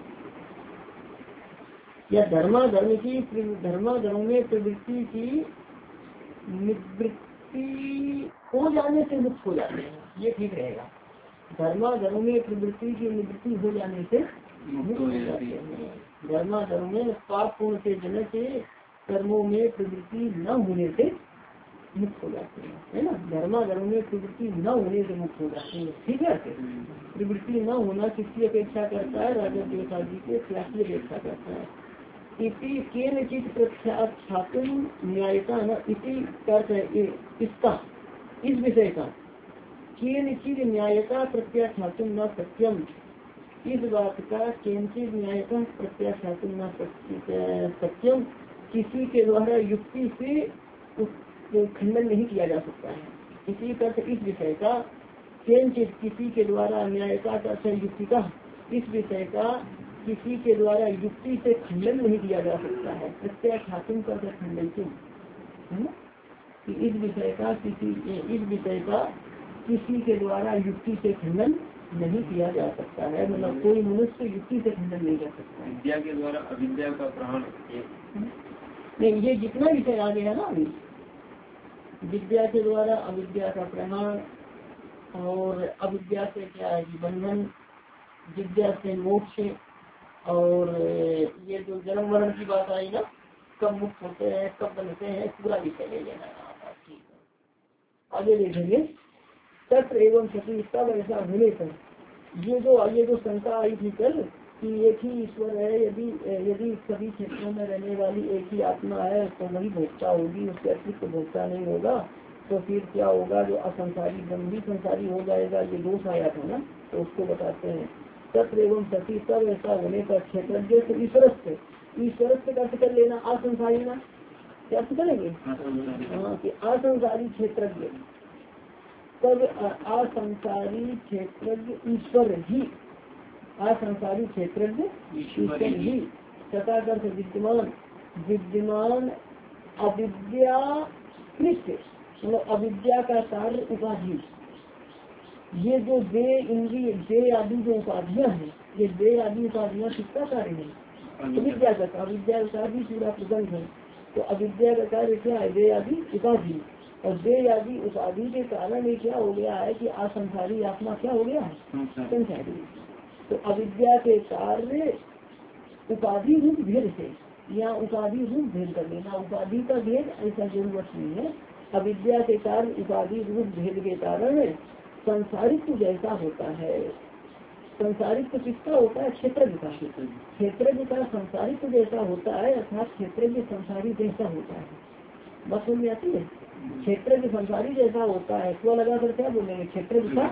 या धर्मा धर्म की धर्मा धर्म में प्रवृत्ति की निवृत्ति हो जाने से मुक्त हो जाते हैं, ये ठीक रहेगा। धर्मा धर्म में प्रवृत्ति की निवृत्ति हो जाने से मुक्त हो जाते हैं। धर्मा धर्म में पाप पूर्ण के जनक के कर्मों में प्रवृत्ति न होने से मुक्त हो जाते हैं, है ना। धर्मा धर्म में प्रवृत्ति न होने से मुक्त हो जाते हैं, ठीक है। प्रवृत्ति न होना किसकी अपेक्षा करता है? राजद द्वेष आदि के त्याग की अपेक्षा करता है। इति केनचित प्रख्यातुम न्यायता न इति अर्थ है इसका, इस विषय का केनचित न्यायता प्रत्याख्यातुम न सत्यम, इस बात का केनचित न्यायता प्रत्याख्यातुम न सत्यम, किसी के द्वारा युक्ति से खंडन नहीं किया जा सकता है। इसी तरह इस विषय का केनचित किसी के द्वारा न्यायता का युक्ति का, इस विषय का किसी के द्वारा युक्ति से खंडन नहीं किया जा सकता है। प्रत्याख्यातुम का खंडन क्यों है ना, कि इस विषय का किसी इस विषय का किसी के द्वारा युक्ति से खंडन नहीं किया जा सकता है। मतलब कोई मनुष्य युक्ति से खंडन नहीं कर सकता है। विद्या के द्वारा अविद्या का प्रहार नहीं, ये जितना विषय आ गया ना अभी, विद्या के द्वारा अविद्या का प्रहार, और अविद्या से क्या है बंधन, विद्या से मोक्ष, और ये जो जन्म मरण की बात आई ना, कब मुक्त होते हैं कब बनते हैं, पूरा विषय ले लेना है। ठीक है, आगे देखेंगे। तत्र एवं सती तब ऐसा होने पर ये जो ये जो शंका आई थी कल कि एक ही ईश्वर है, यदि यदि सभी क्षेत्रों में रहने वाली एक ही आत्मा है तो वही भोक्ता होगी, उसके अतिरिक्त भोक्ता नहीं होगा, तो फिर क्या होगा, जो असंसारी ब्रह्म भी संसारी हो जाएगा। ये दोष आया था ना, तो उसको बताते हैं। तत्र एवं सती तब ऐसा होने पर क्षेत्रज्ञ से ईश्वरस्थ ईश्वरस्थ का अर्थ कर लेना असंसारी ना, क्या अर्थ करेंगे, हाँ कि असंसारी क्षेत्रज्ञ, तब असंसारी क्षेत्रज्ञ ईश्वर ही, असंसारी क्षेत्रज्ञ ईश्वर ही, तथा कर विद्यमान विद्यमान अविद्या कृष्ण, मतलब अविद्या का कार्य उपाधि, ये जो दे इंद्रिय दे आदि जो उपाधियां हैं, ये दे आदि उपाधियां किसका कार्य है, अविद्या का। अविद्या का भी पूरा प्रबंध है, तो अविद्या का कार्य क्या है, दे आदि उपाधि, और दे आदि उपाधि के कारण ये क्या हो गया है कि असंसारी आत्मा क्या हो गया है, संसारी। तो अविद्या के कार्य उपाधि रूप भेद से, या उपाधि रूप भेद कर लेना, उपाधि का भेद ऐसा जरूरत नहीं है। अविद्या के कार्य उपाधि रूप भेद के कारण संसारित्व जैसा होता है। संसारित्व किसका होता है, क्षेत्रज्ञ का। क्षेत्रज्ञ का संसारित्व जैसा होता है, अर्थात क्षेत्रज्ञ संसारी जैसा होता है। बस समझ में आती है, क्षेत्रज्ञ संसारी जैसा होता है। स्व लगा कर क्या बोलेंगे, क्षेत्रज्ञ का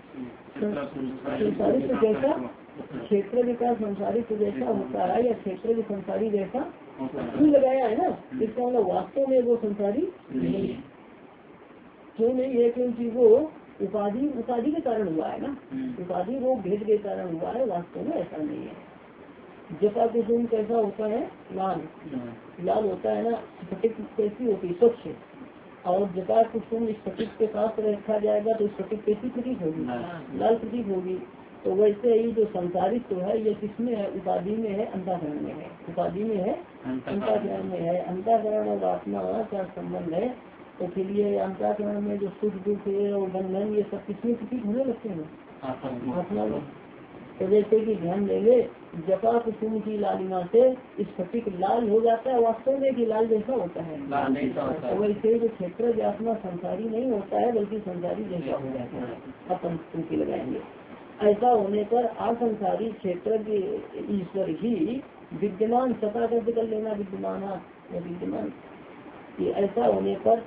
संसारित्व जैसा, क्षेत्रज्ञ का संसारित्व जैसा होता है, या क्षेत्रज्ञ संसारी जैसा क्यों लगाया है ना, इसका मतलब वास्तव में वो संसारी नहीं है। क्यों नहीं है, क्योंकि वो उपाधि उपाधि के कारण हुआ है ना, उपाधि रोग भेद के कारण हुआ है, वास्तव में ऐसा नहीं है। जैसा कुसुम कैसा होता है, लाल लाल होता है ना, स्फटिक कैसी होती है, स्वच्छ, और जटा कुसुम स्फटिक के साथ रखा जाएगा तो स्फटिक कैसी प्रतीक होगी, लाल प्रतीक होगी। तो वैसे ही जो संसारित तो है, ये किसमें है, उपाधि में है, अंतःकरण में है, उपाधि में है, अंतःकरण में है। अंतःकरण और आत्मा का संबंध है, तो फिर ये अंतःकरण में जो सुख दुख और बंधन, ये सब किसमें प्रतीक होने लगते हैं, आत्मा में। तो जैसे कि ध्यान देंगे, जपा कुसुम की लालिमा से स्फटिक लाल हो जाता है, वास्तव में कि लाल जैसा होता है। तो वैसे जो क्षेत्र आत्मा संसारी नहीं होता है, बल्कि संसारी जैसा हो जाता है। अपन पंक्ति लगाएंगे। ऐसा होने पर असंसारी क्षेत्र ईश्वर ही विद्यमान, सता कर्ज कर लेना, विद्यमान विद्यमान, ऐसा होने पर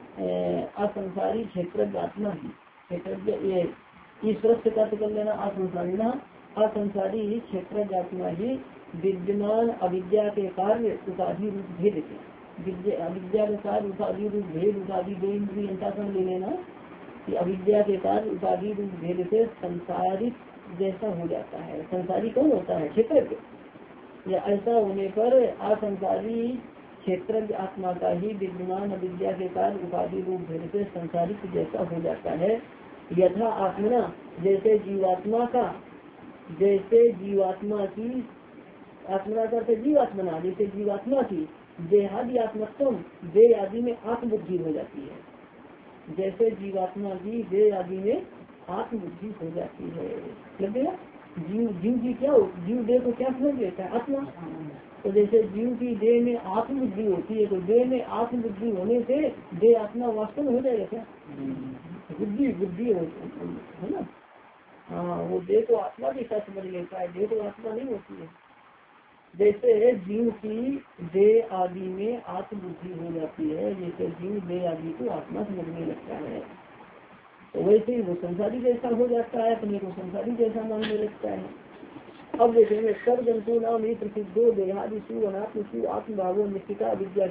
असंसारी क्षेत्र आत्मा ही, क्षेत्र ये ईश्वर से कर्ज कर लेना, असंसारी ना, असंसारी क्षेत्र आत्मा ही विद्यमान अविद्या के कार्य उपाधि रूप भेद के, अविद्या के कार्य उपाधि रूप भेद, उपाधि दो इंद्रिय अंतःकरण ले लेना कि अविद्या के कार्य उपाधि रूप भेद से संसारिक जैसा हो जाता है। संसारी कौन होता है, क्षेत्र। या ऐसा होने पर असंसारी क्षेत्र आत्मा का ही विद्यमान अविद्या के कार्य उपाधि रूप भेद से संसारिक जैसा हो जाता है। यथा आत्मना, जैसे जीवात्मा का, जैसे जीवात्मा की, आत्मना करते जीवात्मना, जैसे जीवात्मा की देहादि आत्मत्व देह आदि में आत्मबुद्धि हो जाती है, जैसे जीवात्मा की देह आदि में आत्मबुद्धि हो जाती है। लग गया, जीव जीव की क्या हो, जीव देह को क्या समझ लेता है, आत्मा। तो जैसे जीव की देह में आत्मबुद्धि होती है, तो देह में आत्मबुद्धि होने से देह आत्मा वास्तव में हो जाएगा क्या, बुद्धि बुद्धि है ना। हाँ, वो देह को आत्मा भी क्या समझ लेता है, देह तो आत्मा नहीं होती है। जैसे जीव की देह आदि में आत्मबुद्धि हो जाती है, जैसे जीव देह आदि को आत्मा समझने लगता है, तो वैसे ही वो संसारी जैसा हो जाता है, अपने को संसारी जैसा मानने लगता है। अब देखेंगे, सब जंतु नाम ही प्रसिद्धो देहादिशु अनात्मसु आत्मभावो निश्चिता विद्या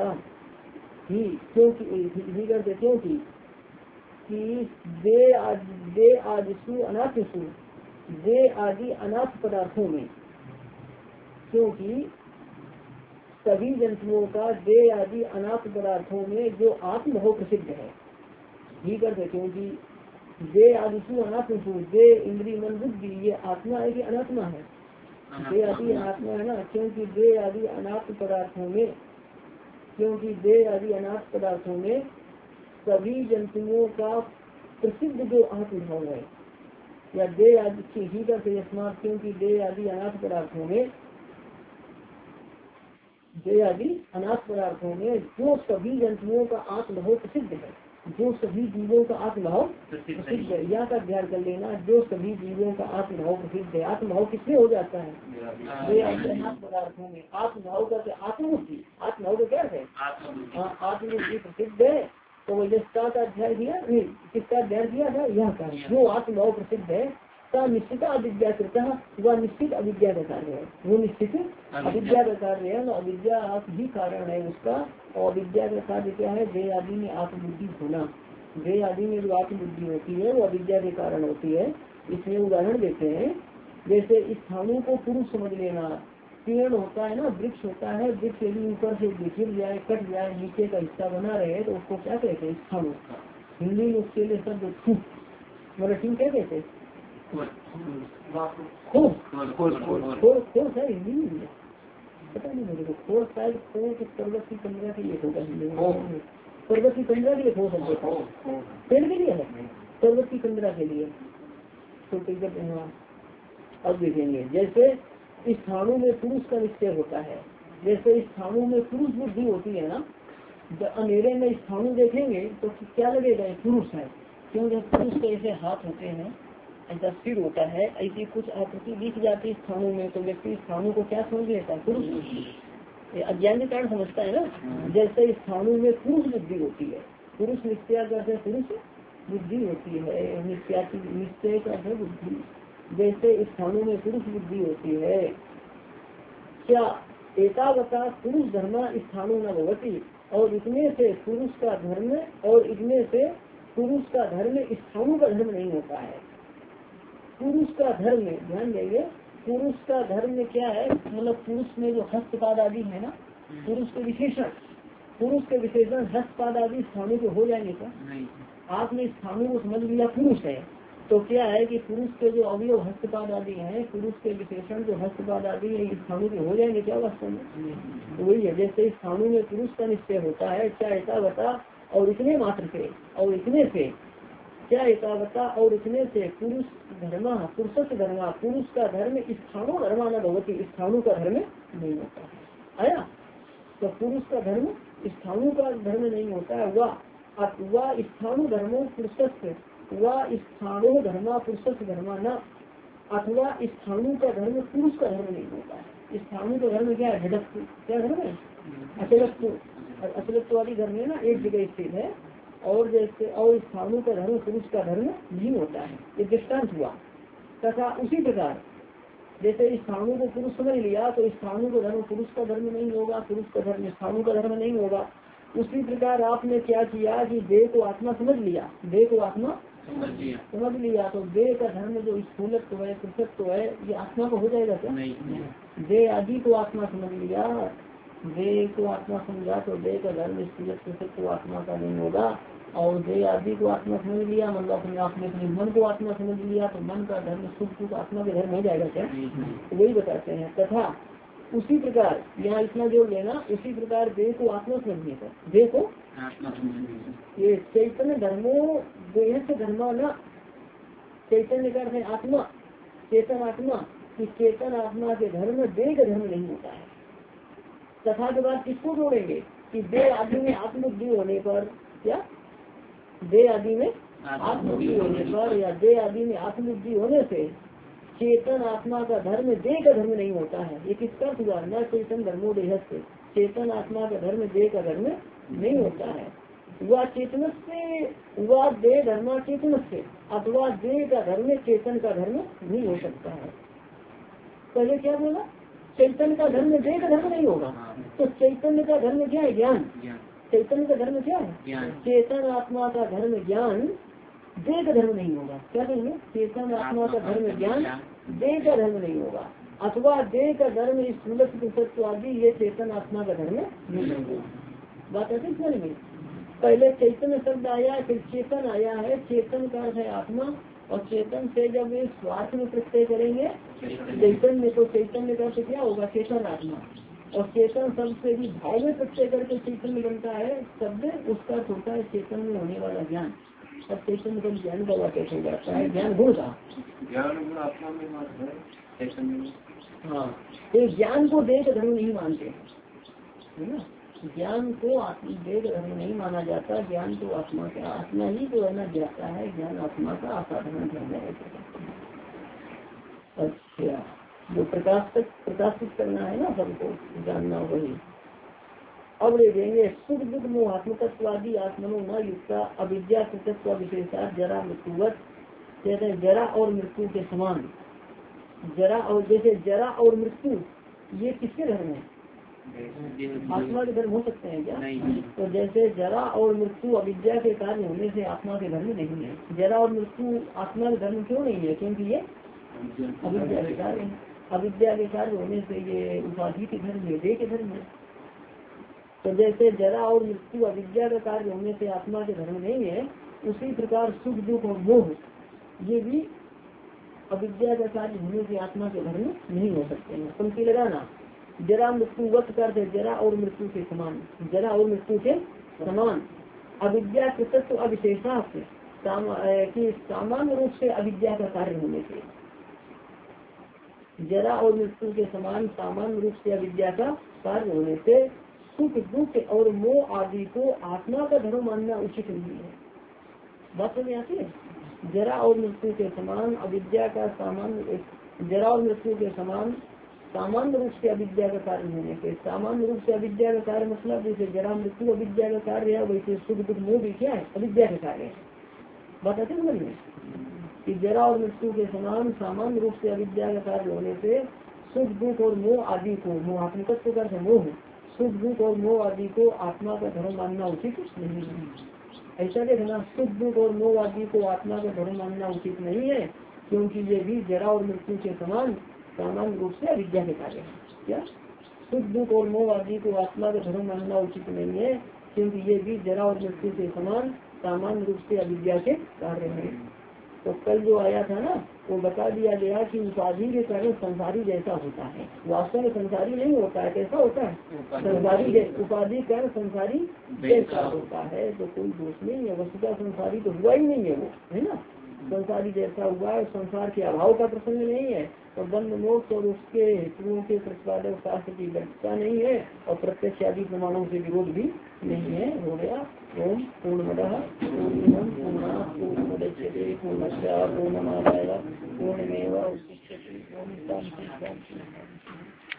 ही, क्योंकि करते क्योंकि कि दे आदि दे आदिशु अनात्मसु, दे आदि अनाथ पदार्थों में, क्योंकि सभी जंतुओं का दे आदि अनाथ पदार्थों में जो आत्म हो प्रसिद्ध है, ही करते क्योंकि दे आदिशु अनात्मसु, दे इंद्रिय मन बुद्धि ये आत्मा है कि अनात्मा है, दे आदि अनात्मा है ना, क्योंकि दे आदि अनाथ पदार्थों में, क्योंकि दे आदि अनाथ पदार्थों में सभी जंतुओं का प्रसिद्ध जो आत्मभाव है, या दे आदि ही करते स्मार्ट, क्योंकि दे आदि अनाथ पदार्थों में दे आदि अनाथ पदार्थों में जो सभी जंतुओं का आत्मभाव प्रसिद्ध है, जो सभी जीवों का आत्मभाव प्रसिद्ध है, यहाँ का ध्यान कर लेना, जो सभी जीवों का आत्मभाव प्रसिद्ध है। आत्मभाव किसमें हो जाता है? दे आदि अनाथ पदार्थों में। आत्मभाव का क्या? आत्मबुद्धि। आत्मभाव का क्या है? हाँ, आत्मबुद्धि प्रसिद्ध है। तो वैज्ञता का अध्याय दिया, किसका अध्याय दिया था? यह का जो आत्मभाव प्रसिद्ध है का निश्चित अविद्या करता, वह निश्चित अविद्या का कार्य है, वो निश्चित अविद्या का कार्य है। अविद्या ही कारण है उसका। और अविद्या का कार्य क्या है? दे आदि में आत्मबुद्धि होना। दे आदि में जो आत्मबुद्धि होती है वो अविद्या के कारण होती है। इसमें उदाहरण देते हैं, जैसे स्थानों को पुरुष समझ लेना। पेड़ होता है ना, वृक्ष होता है, वृक्ष यदि ऊपर से गिर जाए, कट जाए, नीचे का हिस्सा बना रहे तो उसको क्या कहते हैं? स्थान। हिंदी में उसके लिए शब्द मराठी क्या कहते हैं? खोल है हिंदी में, पता नहीं मेरे को। खोल शायद खोल के पर्वत की कंदरा के लिए होगा हिंदी में, पर्वत की कंदरा के लिए खोल सकते पेड़ के लिए है, पर्वत की कंदरा के लिए। तो हाँ अब देखेंगे, जैसे स्थानों में पुरुष का निश्चय होता है, जैसे स्थानों में पुरुष बुद्धि होती है ना, जब अंधेरे में स्थानों देखेंगे तो क्या लगेगा? पुरुष है। क्यों? जब पुरुष के ऐसे हाथ होते हैं, ऐसा सिर होता है, ऐसी कुछ आकृति दिख जाती है स्थानों में, तो व्यक्ति स्थानों को क्या समझ लेता है? पुरुष। अज्ञान के कारण समझता है ना। जैसे स्थानों में पुरुष बुद्धि होती है, पुरुष निश्चय करते पुरुष बुद्धि होती है, निश्चय करते बुद्धि। जैसे स्थानों में पुरुष बुद्धि होती है, क्या एकावता पुरुष धर्म स्थानों न भवती, और इतने से पुरुष का धर्म और इतने से पुरुष का धर्म स्थानों का धर्म नहीं होता है। पुरुष का धर्म, ध्यान देंगे, पुरुष का धर्म क्या है? मतलब पुरुष में जो हस्तपाद आदि है ना, पुरुष के विशेषण, पुरुष के विशेषण हस्तपाद आदि स्थानों के हो जाएंगे क्या? आपने स्थानों को समझ लिया पुरुष है, तो क्या है कि पुरुष के जो अवयव हस्तपाद आदि हैं, पुरुष के विशेषण जो हस्तपाद आदि है, स्थानों के हो जाएंगे क्या वास्तव में? तो वही है, जैसे स्थानों में पुरुष का निश्चय होता है, क्या एकावता और इतने मात्र से, और इतने से क्या एकावता और इतने से पुरुष धर्म, पुरुष धर्म, पुरुष का धर्म स्थानों धर्म न भवती, स्थानों का धर्म नहीं होता है। आया? तो पुरुष का धर्म स्थानों का धर्म नहीं होता है। वह वह स्थानों धर्मो पुरुष, वह स्थानों धर्मा पुरुष धर्म न, अथवा स्थानों का धर्म पुरुष का धर्म नहीं होता है। स्थानों का धर्म क्या है? घटक। क्या धर्म है? अचलत्व। अचलत्व वाली धर्म है ना, एक जगह स्थित है। और जैसे और स्थानों का धर्म पुरुष का धर्म नहीं होता है, ये दृष्टांत हुआ। तथा उसी प्रकार जैसे स्थानों को पुरुष समझ लिया तो स्थानों का धर्म पुरुष का धर्म नहीं होगा, पुरुष का धर्म स्थानों का धर्म नहीं होगा। उसी प्रकार आपने क्या किया कि देह को आत्मा समझ लिया, देह को आत्मा समझ लिया समझ लिया तो देह का धर्म जो स्थूलत्व है, पृथकत्व है, ये आत्मा को हो जाएगा क्या? नहीं। देह आदि को आत्मा समझ लिया, देह को आत्मा समझा तो देह का धर्म स्थूलत्व पृथकत्व आत्मा का नहीं होगा। और देह आदि को आत्मा समझ लिया, मतलब अपने आपने अपने मन को आत्मा समझ लिया तो मन का धर्म सुख सुख आत्मा के धर्म हो जाएगा क्या? तो वही बताते हैं। तथा उसी प्रकार यहाँ इतना जोड़ लेना, उसी प्रकार देह को आत्मा समझने पर, देह को ये चैतन्य धर्मो देह से धर्मा न, चैतन्य का है आत्मा, चेतन आत्मा, कि चेतन आत्मा के धर्म देह का धर्म नहीं होता है। तथा के बाद किसको जोड़ेंगे कि देह आदि में आत्मबुद्धि होने पर, क्या देह आदि में आत्मबुद्धि होने पर या देह आदि में आत्मबुद्धि होने से चेतन आत्मा का धर्म देह का धर्म नहीं होता है। ये किसका हुआ? न चेतन धर्मो देह से, चेतन आत्मा का धर्म देह का धर्म नहीं होता है। वह चेतन से, वह देह धर्म चेतन से, अथवा देह का धर्म चेतन का धर्म नहीं हो सकता है। पहले क्या बोला? चैतन्य का धर्म देह का धर्म नहीं होगा। तो चैतन्य का धर्म क्या है? ज्ञान। चैतन्य का धर्म क्या है? चेतन आत्मा का धर्म ज्ञान, देह का धर्म नहीं होगा। क्या कहेंगे? चेतन आत्मा का धर्म ज्ञान, देह का धर्म नहीं होगा। अथवा देह का धर्म स्थूलत्व आदि, ये चेतन आत्मा का धर्म नहीं होगा। बात आती समझ में? पहले चैतन्य शब्द आया, फिर चेतन आया है। चेतन का अर्थ है आत्मा, और चेतन से जब स्वार्थ में प्रत्यय करेंगे चैतन्य, तो चैतन्य का क्या होगा? चेतन आत्मा। और चेतन शब्द से भी भाव में प्रत्यय करके चैतन्य बनता है शब्द, उसका होता है चेतन में होने वाला ज्ञान। अब चैतन्य का ज्ञान का वाक्य हो जाता है, ज्ञान गुण का। ज्ञान गुण आत्मा में मात्र है ऐसा नहीं। हाँ, तो ज्ञान को देश धर्म नहीं मानते है ना, ज्ञान को आत्म देश धर्म नहीं माना जाता। ज्ञान तो आत्मा का, आत्मा ही जो है ना ज्ञाता है, ज्ञान आत्मा का असाधारण धर्म है। अच्छा, जो प्रकाशित प्रकाशित करना है ना सबको जानना वही। अब ले देंगे सुख दुख मोहात्मकवादी आत्मनो न युक्ता अविद्या कृतत्व विशेषा जरा मृत्युवत, कहते हैं जरा और मृत्यु के समान। जरा और जैसे जरा और मृत्यु ये किसके धर्म है? आत्मा के धर्म हो सकते हैं क्या? तो जैसे जरा और मृत्यु अविद्या के कार्य होने से आत्मा के धर्म नहीं है। जरा और मृत्यु आत्मा के धर्म क्यों नहीं है? क्योंकि ये अविद्या के कार्य है। अविद्या के कार्य होने से ये उपाधि के धर्म है, देह के धर्म है। तो जैसे जरा और मृत्यु अविद्या का कार्य होने से आत्मा के धर्म नहीं है, उसी प्रकार सुख दुख और मोह ये भी अविद्या का कार्य होने से आत्मा के धर्म नहीं हो सकते हैं। पंक्ति लगाना, जरा मृत्यु वक्त करते जरा और मृत्यु के समान, जरा और मृत्यु के समान अविद्या कृतत्व अविशेषा की सामान्य रूप से अविद्या का कार्य होने से, जरा और मृत्यु के समान सामान्य रूप से अविद्या का कार्य होने से सुख दुख और मोह आदि को आत्मा का धर्म मानना उचित नहीं है। बात समझ आती है? जरा और मृत्यु के समान अविद्या का सामान्य, जरा और मृत्यु के समान सामान्य रूप से अविद्या का कार्य होने से, सामान्य रूप से अविद्या का कार्य मतलब जैसे जरा मृत्यु अविद्या का कार्य है, वैसे सुख दुख मोह भी क्या है? अविद्या का कार्य है। बताते समझ में कि जरा और मृत्यु के समान सामान्य रूप से अविद्या का कार्य होने से सुख दुख और मोह आदि को, मोहात्मकत्व का मोह, सुख दुख और मोह आदि को आत्मा का धर्म मानना उचित नहीं है। ऐसा देखना, सुख दुख और मोह आदि को आत्मा का धर्म मानना उचित नहीं है, क्योंकि ये भी जरा और मृत्यु के समान सामान्य रूप से अविद्या के कार्य है। क्या सुख दुख और मोह आदि को आत्मा का धर्म मानना उचित नहीं है, क्योंकि ये भी जरा और मृत्यु के समान सामान्य रूप से अविद्या के कार्य है। तो कल जो आया था ना, वो बता दिया गया कि उपाधि के कारण संसारी जैसा होता है, वास्तव में संसारी नहीं होता है। कैसा होता है? संसारी, उपाधि के कारण संसारी जैसा होता है। तो कोई दोष नहीं है, वस्तुतः संसारी तो हुआ ही नहीं है वो, है ना। संसारी जैसा हुआ है, संसार के अभाव का प्रसंग नहीं है, तो बंध मोक्ष और उसके हेतुओं के प्रतिपादक शास्त्र की व्यर्थता नहीं है, और प्रत्यक्ष आदि प्रमाणों से विरोध भी नहीं है। हो गया। ओम पूर्णमदः पूर्णमिदं पूर्णात् पूर्णमुदच्यते पूर्णस्य पूर्णमादाय पूर्णमेवावशिष्यते। ओम शांति शांति।